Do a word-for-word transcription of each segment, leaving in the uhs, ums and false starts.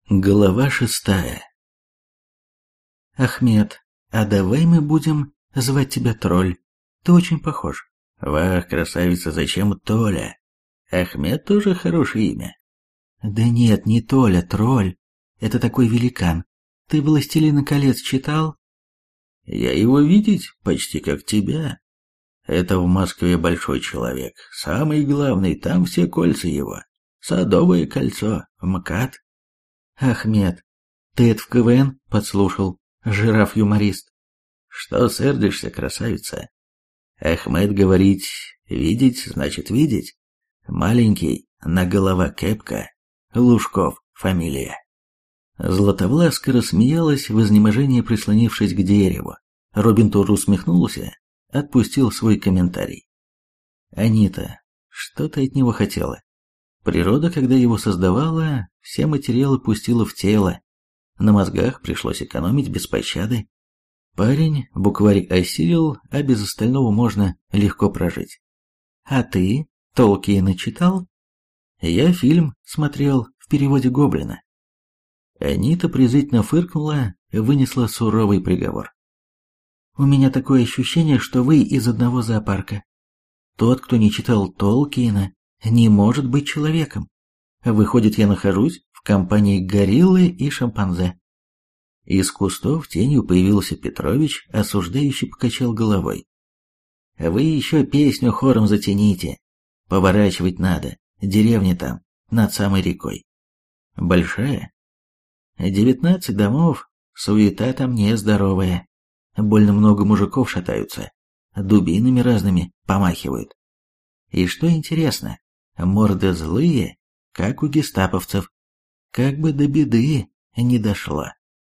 Глава шестая. Ахмед, а давай мы будем звать тебя Тролль. Ты очень похож. Вах, красавица, зачем Толя? Ахмед тоже хорошее имя. Да нет, не Толя, Тролль. Это такой великан. Ты «Властелина колец» читал? Я его видеть почти как тебя. Это в Москве большой человек. Самый главный, там все кольца его. Садовое кольцо, МКАД. Ахмед, ты это в КВН подслушал, жираф-юморист. Что сердишься, красавица? Ахмед говорить, видеть значит видеть. Маленький, на голова кепка, Лужков фамилия. Златовласка рассмеялась в изнеможении, прислонившись к дереву. Робин тоже усмехнулся, отпустил свой комментарий. Анита, что ты от него хотела? Природа, когда его создавала, все материалы пустила в тело. На мозгах пришлось экономить без пощады. Парень букварь осилил, а без остального можно легко прожить. А ты Толкиена читал? Я фильм смотрел в переводе Гоблина. Анита презрительно фыркнула, вынесла суровый приговор. У меня такое ощущение, что вы из одного зоопарка. Тот, кто не читал Толкиена, не может быть человеком. Выходит, я нахожусь в компании гориллы и шимпанзе. Из кустов тенью появился Петрович, осуждающий покачал головой. Вы еще песню хором затяните. Поворачивать надо, деревня там, над самой рекой. Большая? Девятнадцать домов, суета там нездоровая. Больно много мужиков шатаются, дубинами разными помахивают. И что интересно, морды злые, как у гестаповцев. Как бы до беды не дошло.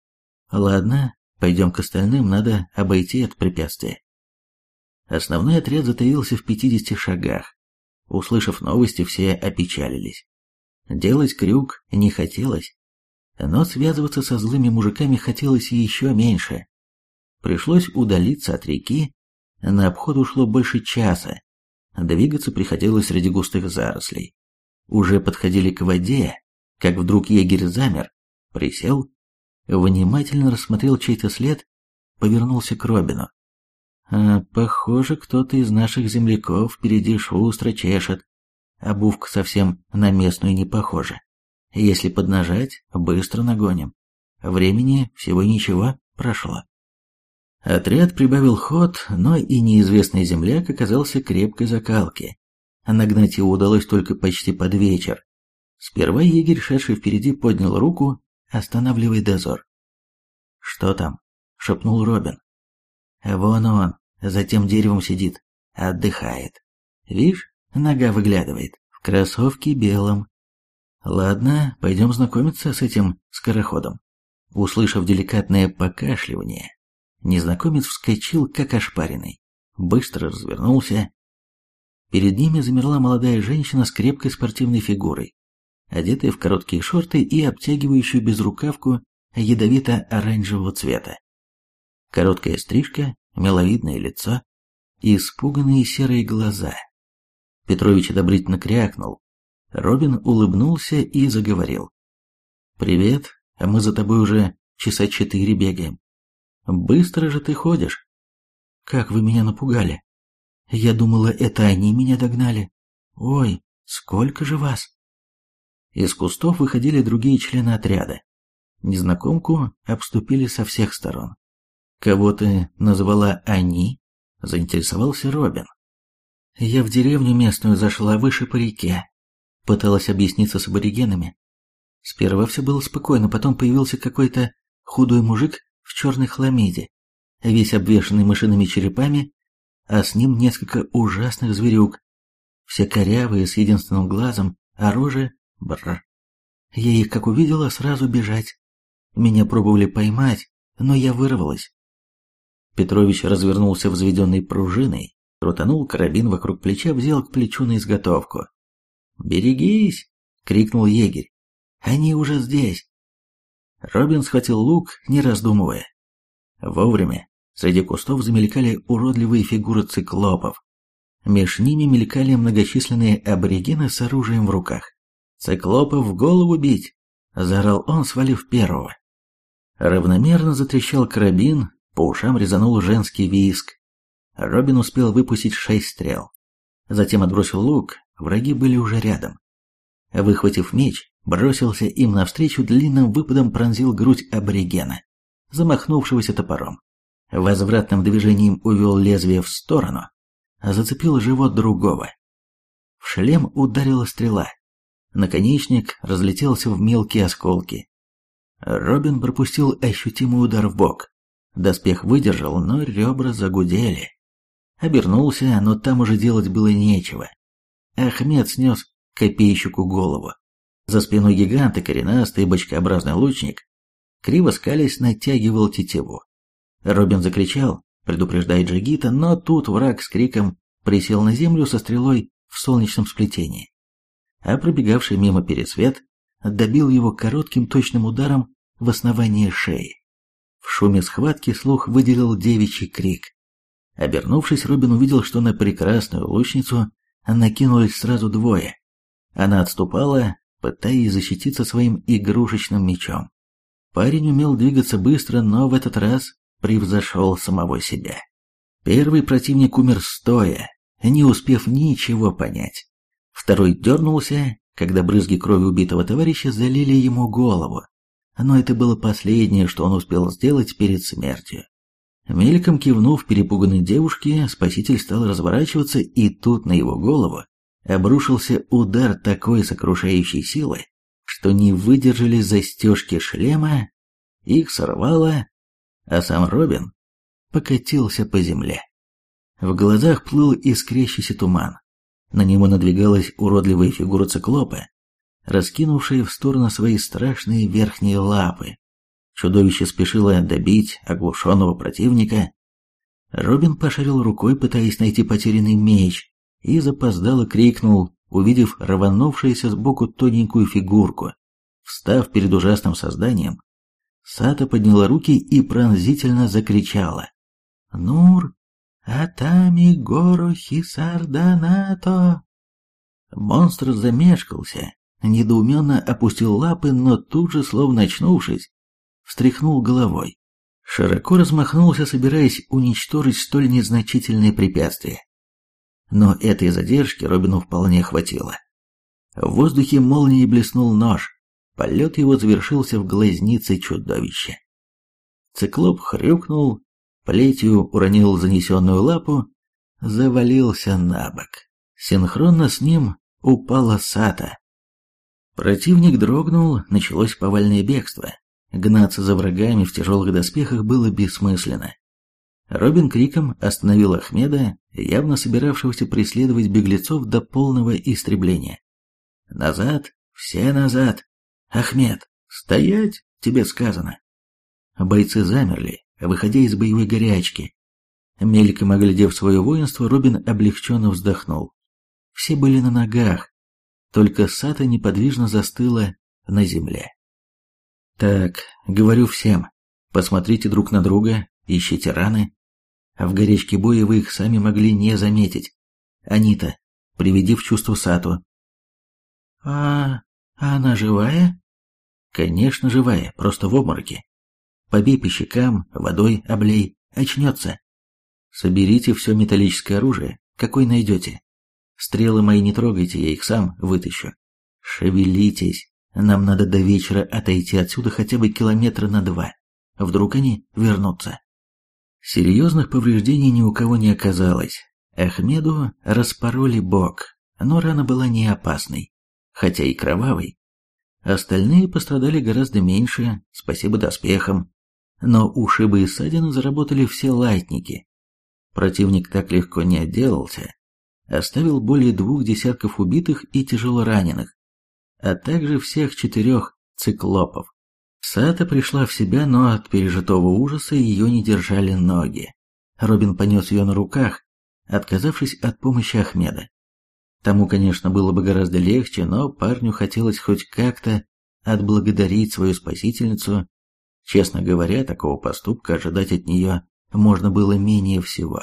Ладно, пойдем к остальным, надо обойти это препятствие. Основной отряд затаился в пятидесяти шагах. Услышав новости, все опечалились. Делать крюк не хотелось, но связываться со злыми мужиками хотелось еще меньше. Пришлось удалиться от реки, на обход ушло больше часа. Двигаться приходилось среди густых зарослей. Уже подходили к воде, как вдруг егерь замер, присел, внимательно рассмотрел чей-то след, повернулся к Робину. А, похоже, кто-то из наших земляков впереди шустро чешет. Обувка совсем на местную не похожа. Если поднажать, быстро нагоним. Времени всего ничего прошло. Отряд прибавил ход, но и неизвестный земляк оказался крепкой закалки. Нагнать его удалось только почти под вечер. Сперва егерь, шедший впереди, поднял руку, останавливая дозор. «Что там?» — шепнул Робин. «Вон он, за тем деревом сидит, отдыхает. Видишь, нога выглядывает, в кроссовке белом. Ладно, пойдем знакомиться с этим скороходом». Услышав деликатное покашливание, незнакомец вскочил, как ошпаренный, быстро развернулся. Перед ними замерла молодая женщина с крепкой спортивной фигурой, одетая в короткие шорты и обтягивающую безрукавку ядовито-оранжевого цвета. Короткая стрижка, миловидное лицо, испуганные серые глаза. Петрович одобрительно крякнул. Робин улыбнулся и заговорил. «Привет, а мы за тобой уже часа четыре бегаем. Быстро же ты ходишь. Как вы меня напугали. Я думала, это они меня догнали. Ой, сколько же вас!» Из кустов выходили другие члены отряда. Незнакомку обступили со всех сторон. «Кого ты назвала они?» – заинтересовался Робин. «Я в деревню местную зашла выше по реке. Пыталась объясниться с аборигенами. Сперва все было спокойно, потом появился какой-то худой мужик в черной хламиде, весь обвешанный мышиными черепами, а с ним несколько ужасных зверюк, все корявые, с единственным глазом, а рожи — бррр. Я их как увидела, сразу бежать. Меня пробовали поймать, но я вырвалась». Петрович развернулся взведенной пружиной, крутанул карабин вокруг плеча, взял к плечу на изготовку. «Берегись!» — крикнул егерь. «Они уже здесь!» Робин схватил лук, не раздумывая. Вовремя среди кустов замелькали уродливые фигуры циклопов. Меж ними мелькали многочисленные аборигены с оружием в руках. «Циклопов в голову бить!» — заорал он, свалив первого. Равномерно затрещал карабин, по ушам резанул женский визг. Робин успел выпустить шесть стрел. Затем отбросил лук, враги были уже рядом. Выхватив меч, бросился им навстречу, длинным выпадом пронзил грудь аборигена, замахнувшегося топором. Возвратным движением увел лезвие в сторону, зацепил живот другого. В шлем ударила стрела. Наконечник разлетелся в мелкие осколки. Робин пропустил ощутимый удар в бок. Доспех выдержал, но ребра загудели. Обернулся, но там уже делать было нечего. Ахмед снес копейщику голову. За спиной гиганта коренастый бочкообразный лучник, криво скалясь, натягивал тетиву. Робин закричал, предупреждая джигита, но тут враг с криком присел на землю со стрелой в солнечном сплетении. А пробегавший мимо пересвет добил его коротким точным ударом в основание шеи. В шуме схватки слух выделил девичий крик. Обернувшись, Робин увидел, что на прекрасную лучницу накинулись сразу двое. Она отступала, пытаясь защититься своим игрушечным мечом. Парень умел двигаться быстро, но в этот раз превзошел самого себя. Первый противник умер стоя, не успев ничего понять. Второй дернулся, когда брызги крови убитого товарища залили ему голову. Но это было последнее, что он успел сделать перед смертью. Мельком кивнув перепуганной девушке, спаситель стал разворачиваться, и тут на его голову обрушился удар такой сокрушающей силы, что не выдержали застежки шлема, их сорвало, а сам Робин покатился по земле. В глазах плыл искрящийся туман. На него надвигалась уродливая фигура циклопа, раскинувшая в сторону свои страшные верхние лапы. Чудовище спешило добить оглушенного противника. Робин пошарил рукой, пытаясь найти потерянный меч, и запоздало крикнул, увидев рванувшуюся сбоку тоненькую фигурку. Встав перед ужасным созданием, Сата подняла руки и пронзительно закричала: «Нур, атами горохи сарданато!» Монстр замешкался, недоуменно опустил лапы, но тут же, словно очнувшись, встряхнул головой. Широко размахнулся, собираясь уничтожить столь незначительные препятствия. Но этой задержки Робину вполне хватило. В воздухе молнией блеснул нож. Полет его завершился в глазнице чудовища. Циклоп хрюкнул, плетью уронил занесенную лапу, завалился на бок. Синхронно с ним упала Сата. Противник дрогнул, началось повальное бегство. Гнаться за врагами в тяжелых доспехах было бессмысленно. Робин криком остановил Ахмеда, явно собиравшегося преследовать беглецов до полного истребления. «Назад! Все назад! Ахмед, стоять, тебе сказано!» Бойцы замерли, выходя из боевой горячки. Мельком оглядев свое воинство, Робин облегченно вздохнул. Все были на ногах, только Сата неподвижно застыла на земле. «Так, говорю всем, посмотрите друг на друга, ищите раны. В горячке боя вы их сами могли не заметить. Анита, приведи в чувство Сату». «А... а она живая?» «Конечно живая, просто в обмороке. Побей по щекам, водой облей, очнется. Соберите все металлическое оружие, какое найдете. Стрелы мои не трогайте, я их сам вытащу. Шевелитесь, нам надо до вечера отойти отсюда хотя бы километра на два. Вдруг они вернутся». Серьезных повреждений ни у кого не оказалось. Ахмеду распороли бок, но рана была не опасной, хотя и кровавой. Остальные пострадали гораздо меньше, спасибо доспехам, но ушибы и ссадины заработали все латники. Противник так легко не отделался, оставил более двух десятков убитых и тяжело раненых, а также всех четырех циклопов. Сата пришла в себя, но от пережитого ужаса ее не держали ноги. Робин понес ее на руках, отказавшись от помощи Ахмеда. Тому, конечно, было бы гораздо легче, но парню хотелось хоть как-то отблагодарить свою спасительницу. Честно говоря, такого поступка ожидать от нее можно было менее всего.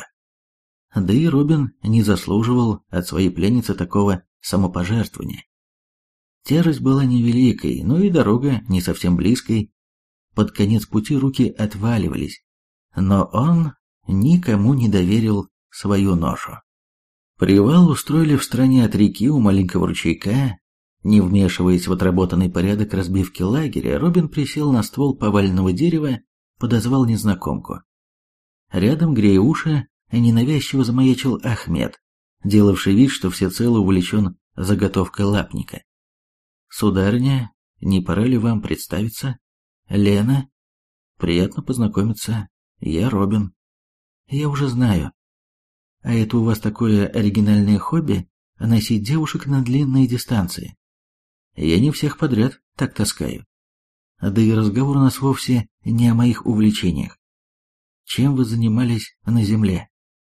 Да и Робин не заслуживал от своей пленницы такого самопожертвования. Тяжесть была невеликой, но и дорога не совсем близкой. Под конец пути руки отваливались, но он никому не доверил свою ношу. Привал устроили в стороне от реки у маленького ручейка. Не вмешиваясь в отработанный порядок разбивки лагеря, Робин присел на ствол поваленного дерева, подозвал незнакомку. Рядом, грея уши, ненавязчиво замаячил Ахмед, делавший вид, что всецело увлечен заготовкой лапника. «Сударыня, не пора ли вам представиться? Лена? Приятно познакомиться. Я Робин. Я уже знаю. А это у вас такое оригинальное хобби — носить девушек на длинные дистанции? Я не всех подряд так таскаю. Да и разговор у нас вовсе не о моих увлечениях. Чем вы занимались на земле?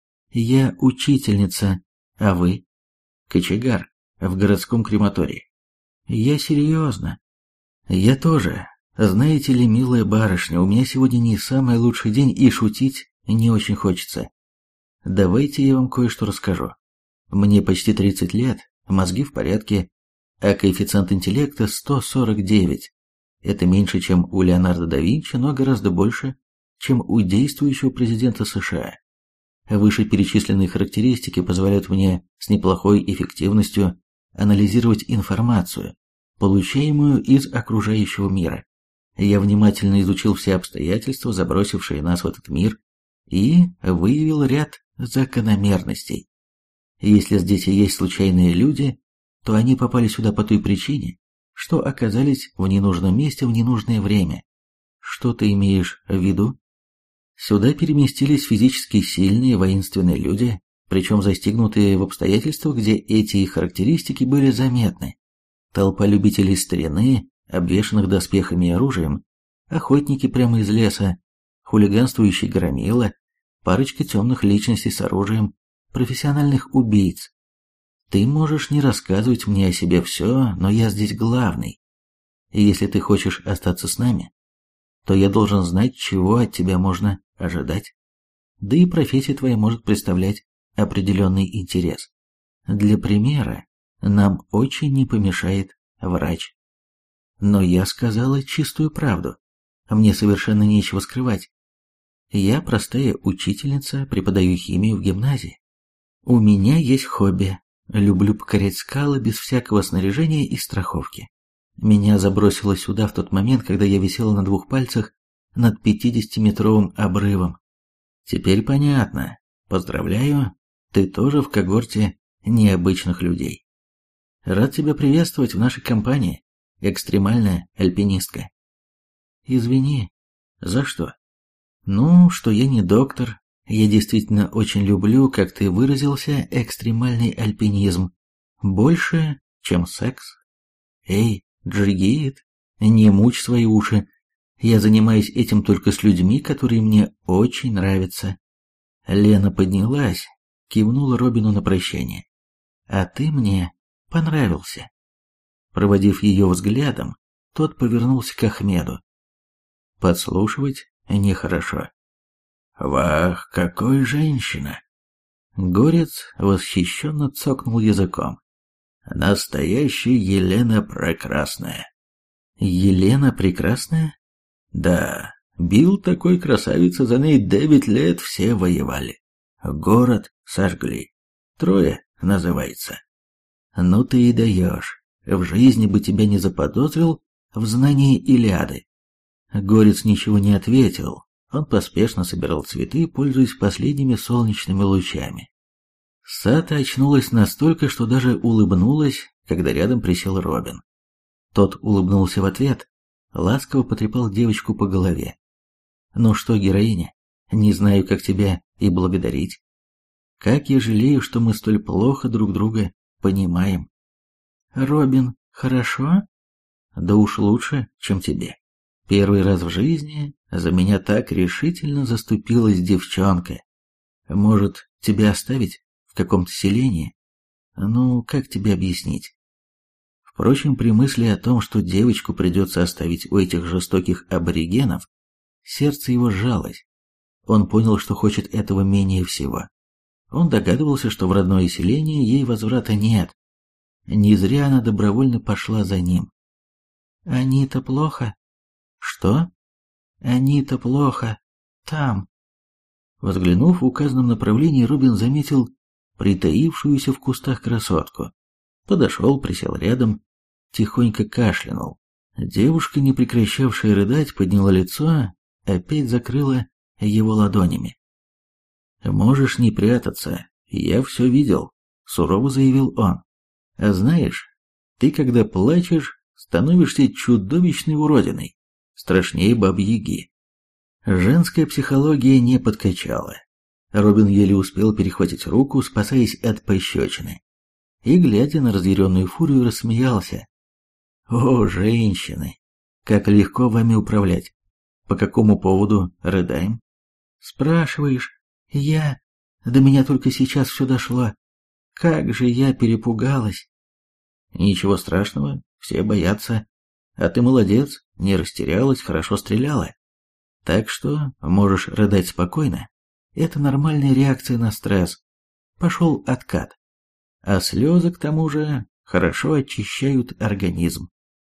Я учительница, а вы? Кочегар в городском крематории. Я серьезно. Я тоже. Знаете ли, милая барышня, у меня сегодня не самый лучший день, и шутить не очень хочется. Давайте я вам кое-что расскажу. Мне почти тридцать лет, мозги в порядке, а коэффициент интеллекта сто сорок девять. Это меньше, чем у Леонардо да Винчи, но гораздо больше, чем у действующего президента США. Вышеперечисленные характеристики позволяют мне с неплохой эффективностью анализировать информацию, получаемую из окружающего мира. Я внимательно изучил все обстоятельства, забросившие нас в этот мир, и выявил ряд закономерностей. Если здесь и есть случайные люди, то они попали сюда по той причине, что оказались в ненужном месте в ненужное время. Что ты имеешь в виду? Сюда переместились физически сильные воинственные люди, причем застигнутые в обстоятельствах, где эти характеристики были заметны. Толпа любителей старины, обвешанных доспехами и оружием, охотники прямо из леса, хулиганствующий громила, парочка темных личностей с оружием, профессиональных убийц. Ты можешь не рассказывать мне о себе все, но я здесь главный. И если ты хочешь остаться с нами, то я должен знать, чего от тебя можно ожидать. Да и профессия твоя может представлять определенный интерес. Для примера, нам очень не помешает врач. Но я сказала чистую правду. Мне совершенно нечего скрывать. Я простая учительница, преподаю химию в гимназии. У меня есть хобби. Люблю покорять скалы без всякого снаряжения и страховки. Меня забросило сюда в тот момент, когда я висела на двух пальцах над пятидесятиметровым обрывом. Теперь понятно. Поздравляю, ты тоже в когорте необычных людей. Рад тебя приветствовать в нашей компании, экстремальная альпинистка. Извини, за что? Ну, что я не доктор. Я действительно очень люблю, как ты выразился, экстремальный альпинизм. Больше, чем секс. Эй, Джигит, не мучь свои уши. Я занимаюсь этим только с людьми, которые мне очень нравятся. Лена поднялась, кивнула Робину на прощание. А ты мне понравился. Проводив ее взглядом, тот повернулся к Ахмеду. Подслушивать нехорошо. «Вах, какой женщина!» Горец восхищенно цокнул языком. «Настоящая Елена Прекрасная». «Елена Прекрасная?» «Да, бил такой красавица, за ней девять лет все воевали. Город сожгли. Трое называется». «Ну ты и даешь. В жизни бы тебя не заподозрил в знании Илиады». Горец ничего не ответил. Он поспешно собирал цветы, пользуясь последними солнечными лучами. Сата очнулась настолько, что даже улыбнулась, когда рядом присел Робин. Тот улыбнулся в ответ, ласково потрепал девочку по голове. «Ну что, героиня, не знаю, как тебя и благодарить. Как я жалею, что мы столь плохо друг друга понимаем». «Робин, хорошо?» «Да уж лучше, чем тебе. Первый раз в жизни за меня так решительно заступилась девчонка. Может, тебя оставить в каком-то селении? Ну, как тебе объяснить?» Впрочем, при мысли о том, что девочку придется оставить у этих жестоких аборигенов, сердце его сжалось. Он понял, что хочет этого менее всего. Он догадывался, что в родное селение ей возврата нет. Не зря она добровольно пошла за ним. «Они-то плохо?» «Что?» «Они-то плохо. Там». Взглянув в указанном направлении, Робин заметил притаившуюся в кустах красотку. Подошел, присел рядом, тихонько кашлянул. Девушка, не прекращавшая рыдать, подняла лицо, опять закрыла его ладонями. «Можешь не прятаться, я все видел», — сурово заявил он. «А знаешь, ты, когда плачешь, становишься чудовищной уродиной, страшнее бабы-яги». Женская психология не подкачала. Робин еле успел перехватить руку, спасаясь от пощечины, и, глядя на разъяренную фурию, рассмеялся. «О, женщины, как легко вами управлять. По какому поводу рыдаем?» «Спрашиваешь, я... До меня только сейчас все дошло. Как же я перепугалась!» «Ничего страшного, все боятся. А ты молодец, не растерялась, хорошо стреляла. Так что можешь рыдать спокойно. Это нормальная реакция на стресс. Пошел откат. А слезы, к тому же, хорошо очищают организм».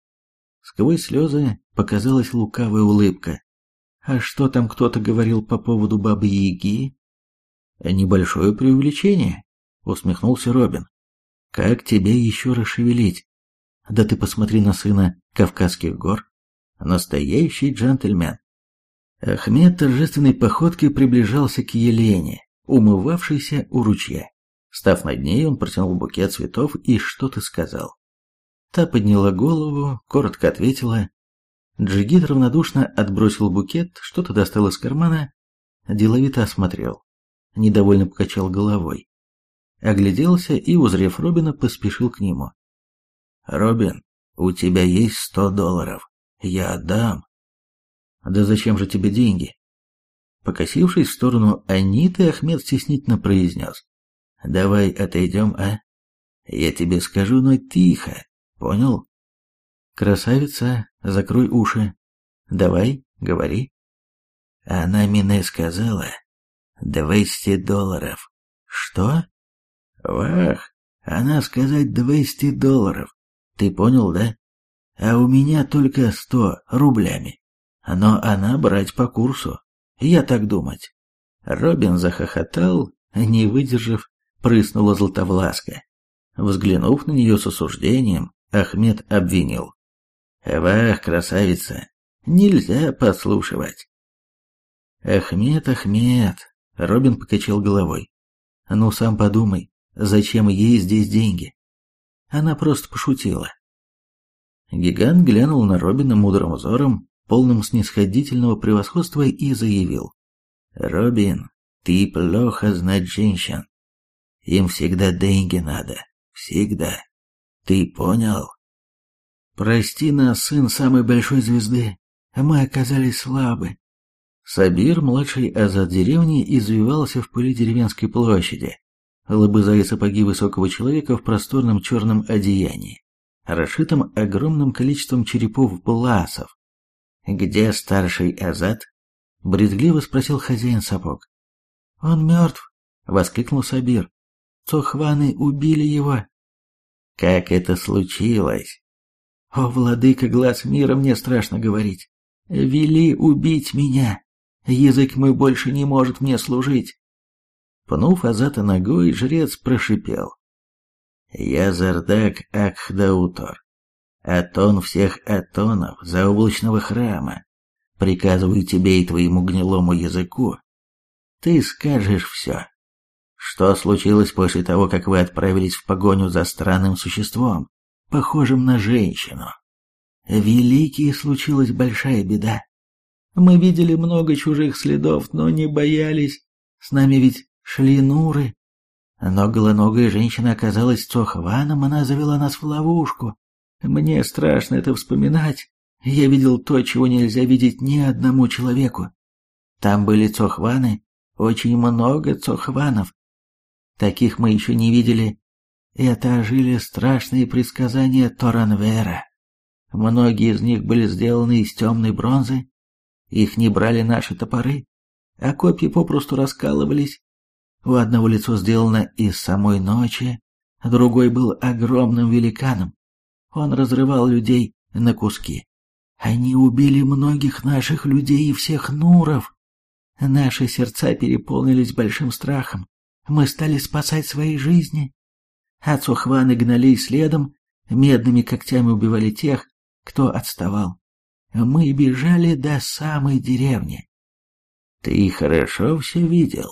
Сквозь слезы показалась лукавая улыбка. «А что там кто-то говорил по поводу бабы-яги?» «Небольшое преувеличение», — усмехнулся Робин. «Как тебя еще расшевелить? Да ты посмотри на сына Кавказских гор. Настоящий джентльмен». Ахмед торжественной походкой приближался к Елене, умывавшейся у ручья. Став над ней, он протянул букет цветов и что-то сказал. Та подняла голову, коротко ответила. Джигит равнодушно отбросил букет, что-то достал из кармана, деловито осмотрел. Недовольно покачал головой. Огляделся и, узрев Робина, поспешил к нему. «Робин, у тебя есть сто долларов. Я отдам». «Да зачем же тебе деньги?» Покосившись в сторону Аниты, Ахмед стеснительно произнес. «Давай отойдем, а? Я тебе скажу, но тихо, понял?» «Красавица, закрой уши. Давай, говори». «Она мне сказала двести долларов». «Что?» «Вах, она сказать двести долларов. Ты понял, да? А у меня только сто рублями. Но она брать по курсу. Я так думать». Робин захохотал, не выдержав, прыснула Златовласка. Взглянув на нее с осуждением, Ахмед обвинил. «Вах, красавица, нельзя подслушивать». «Ахмед, Ахмед», — Робин покачал головой. «Ну сам подумай, зачем ей здесь деньги? Она просто пошутила». Гигант глянул на Робина мудрым взором, полным снисходительного превосходства, и заявил. «Робин, ты плохо знать женщин. Им всегда деньги надо. Всегда. Ты понял?» «Прости нас, сын самой большой звезды. Мы оказались слабы». Сабир, младший азат деревни, извивался в пыли деревенской площади, лобызая сапоги высокого человека в просторном черном одеянии, расшитом огромным количеством черепов-бласов. «Где старший азат?» — брезгливо спросил хозяин сапог. «Он мертв!» — воскликнул Сабир. «Цохваны убили его!» «Как это случилось?» «О, владыка глаз мира, мне страшно говорить! Вели убить меня! Язык мой больше не может мне служить!» Пнув азата ногой, жрец прошипел. «Я Зардак Акхдаутор, Атон всех Атонов заоблачного храма, приказываю тебе и твоему гнилому языку. Ты скажешь все. Что случилось после того, как вы отправились в погоню за странным существом, похожим на женщину?» «Великий, случилась большая беда. Мы видели много чужих следов, но не боялись. С нами ведь шли нуры. Но голоногая женщина оказалась Цохваном, она завела нас в ловушку. Мне страшно это вспоминать. Я видел то, чего нельзя видеть ни одному человеку. Там были Цохваны, очень много Цохванов. Таких мы еще не видели. Это ожили страшные предсказания Торанвера. Многие из них были сделаны из темной бронзы. Их не брали наши топоры, а копья попросту раскалывались. У одного лицо сделано из самой ночи, другой был огромным великаном. Он разрывал людей на куски. Они убили многих наших людей и всех нуров. Наши сердца переполнились большим страхом. Мы стали спасать свои жизни. А цохваны гнались следом, медными когтями убивали тех, кто отставал. Мы бежали до самой деревни. Ты хорошо все видел?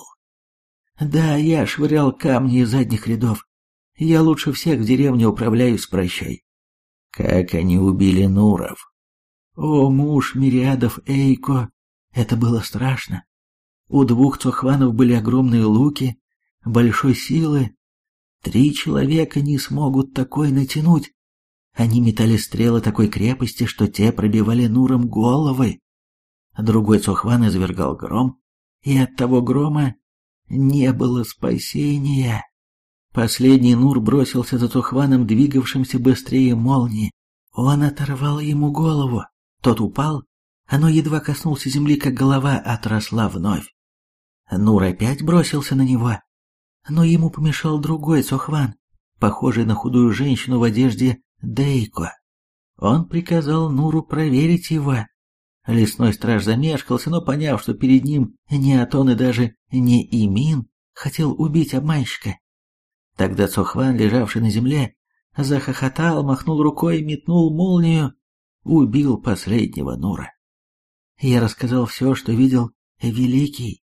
Да, я швырял камни из задних рядов. Я лучше всех в деревне управляюсь с прощой. Как они убили нуров? О, муж мириадов Эйко, это было страшно. У двух цохванов были огромные луки, большой силы. Три человека не смогут такой натянуть. Они метали стрелы такой крепости, что те пробивали нурам головы. Другой цохван извергал гром, и от того грома не было спасения. Последний нур бросился за цохваном, двигавшимся быстрее молнии. Он оторвал ему голову. Тот упал, оно едва коснулся земли, как голова отросла вновь. Нур опять бросился на него, но ему помешал другой цохван, похожий на худую женщину в одежде Дейко. Он приказал Нуру проверить его. Лесной страж замешкался, но, поняв, что перед ним не Атон и даже не Имин, хотел убить обманщика. Тогда цохван, лежавший на земле, захохотал, махнул рукой, метнул молнию, убил последнего Нура. Я рассказал все, что видел Великий.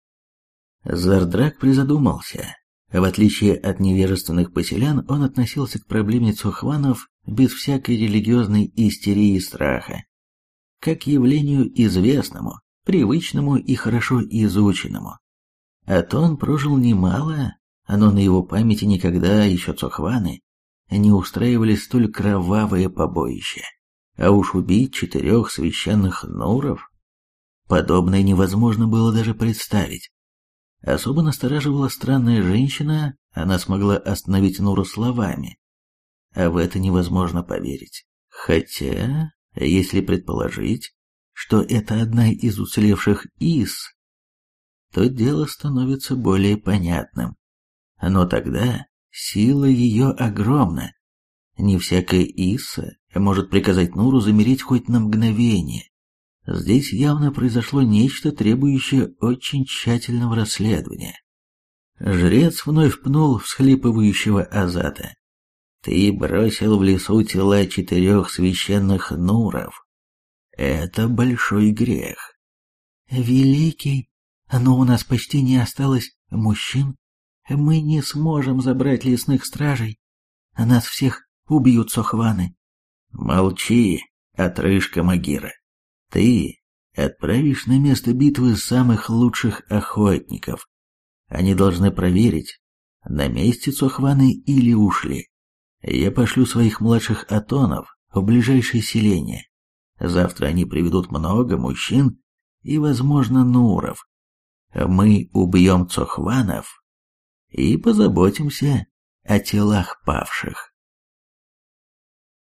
Зардрак призадумался. В отличие от невежественных поселян, он относился к проблеме цохванов без всякой религиозной истерии и страха, как к явлению известному, привычному и хорошо изученному. Атон прожил немало, но на его памяти никогда еще цохваны не устраивали столь кровавое побоище. А уж убить четырех священных нуров, подобное невозможно было даже представить. Особо настораживала странная женщина, она смогла остановить Нура словами. А в это невозможно поверить. Хотя, если предположить, что это одна из уцелевших Ис, то дело становится более понятным. Но тогда сила ее огромна. Не всякая Исса может приказать Нуру замереть хоть на мгновение. Здесь явно произошло нечто, требующее очень тщательного расследования. Жрец вновь пнул всхлипывающего Азата. «Ты бросил в лесу тела четырех священных Нуров. Это большой грех». «Великий, но у нас почти не осталось мужчин. Мы не сможем забрать лесных стражей. Нас всех убьют цохваны». «Молчи, отрыжка Магира. Ты отправишь на место битвы самых лучших охотников. Они должны проверить, на месте цохваны или ушли. Я пошлю своих младших атонов в ближайшее селение. Завтра они приведут много мужчин и, возможно, нуров. Мы убьем цохванов и позаботимся о телах павших».